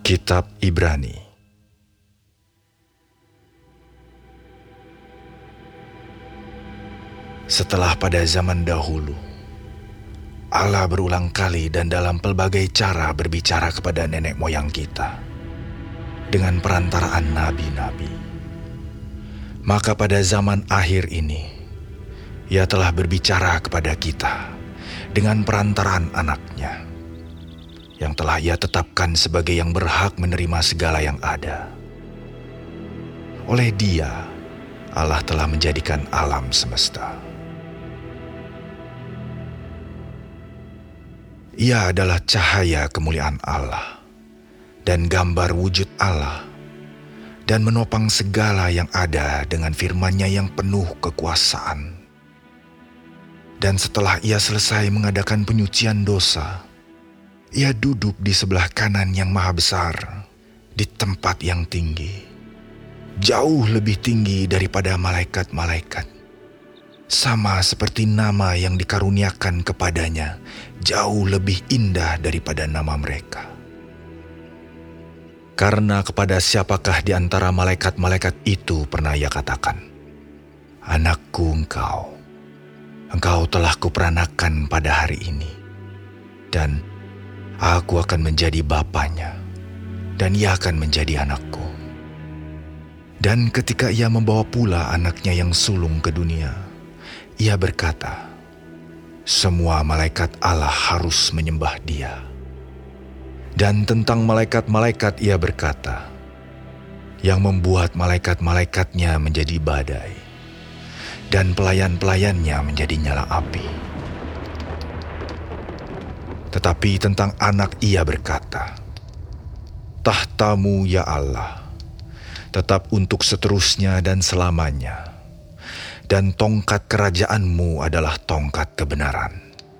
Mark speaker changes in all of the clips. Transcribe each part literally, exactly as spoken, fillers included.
Speaker 1: Kitab Ibrani. Setelah pada zaman dahulu, Allah berulang kali dan dalam pelbagai cara berbicara kepada nenek moyang kita dengan perantaraan nabi-nabi. Maka pada zaman akhir ini, Ia telah berbicara kepada kita dengan perantaraan anaknya, yang telah Ia tetapkan sebagai yang berhak menerima segala yang ada. Oleh Dia, Allah telah menjadikan alam semesta. Ia adalah cahaya kemuliaan Allah dan gambar wujud Allah, dan menopang segala yang ada dengan firman-Nya yang penuh kekuasaan. Dan setelah Ia selesai mengadakan penyucian dosa, Ia duduk di sebelah kanan yang maha besar, di tempat yang tinggi, jauh lebih tinggi daripada malaikat-malaikat. Sama seperti nama yang dikaruniakan kepadanya, jauh lebih indah daripada nama mereka. Karena kepada siapakah di antara malaikat-malaikat itu pernah Ia katakan, "Anakku engkau, engkau telah kuperanakan pada hari ini, dan Aku akan menjadi bapanya, dan ia akan menjadi anakku." Dan ketika Ia membawa pula anaknya yang sulung ke dunia, Ia berkata, "Semua malaikat Allah harus menyembah Dia." Dan tentang malaikat-malaikat Ia berkata, "Yang membuat malaikat-malaikatnya menjadi badai, dan pelayan-pelayannya menjadi nyala api." Tetapi tentang anak Ia berkata, "Tahta-Mu ya Allah, tetap untuk seterusnya dan selamanya, dan tongkat kerajaan-Mu adalah tongkat kebenaran.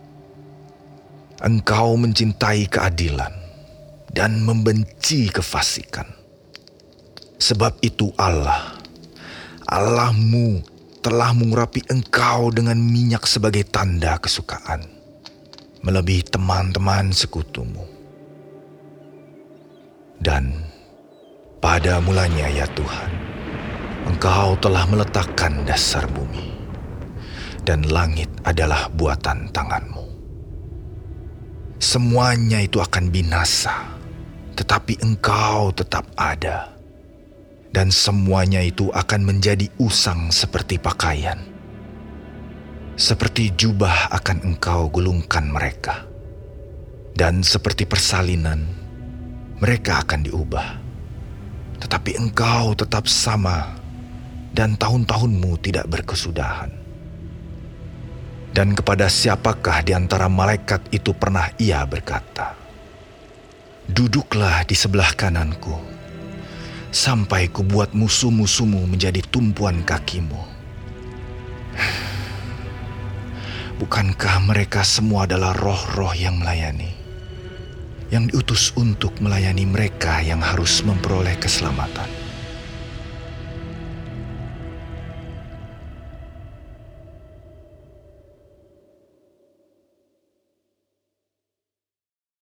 Speaker 1: Engkau mencintai keadilan dan membenci kefasikan. Sebab itu Allah, Allah-Mu telah mengurapi engkau dengan minyak sebagai tanda kesukaan, melebihi teman-teman sekutumu. Dan pada mulanya ya Tuhan, Engkau telah meletakkan dasar bumi, dan langit adalah buatan tangan-Mu. Semuanya itu akan binasa, tetapi Engkau tetap ada, dan semuanya itu akan menjadi usang seperti pakaian. Seperti jubah akan Engkau gulungkan mereka, dan seperti persalinan mereka akan diubah. Tetapi Engkau tetap sama, dan tahun-tahun-Mu tidak berkesudahan. Dan kepada siapakah di antara malaikat itu pernah Ia berkata, 'Duduklah di sebelah kananku, sampai kubuat musuh-musuhmu menjadi tumpuan kakimu'? Bukankah mereka semua adalah roh-roh yang melayani, yang diutus untuk melayani mereka yang harus memperoleh keselamatan?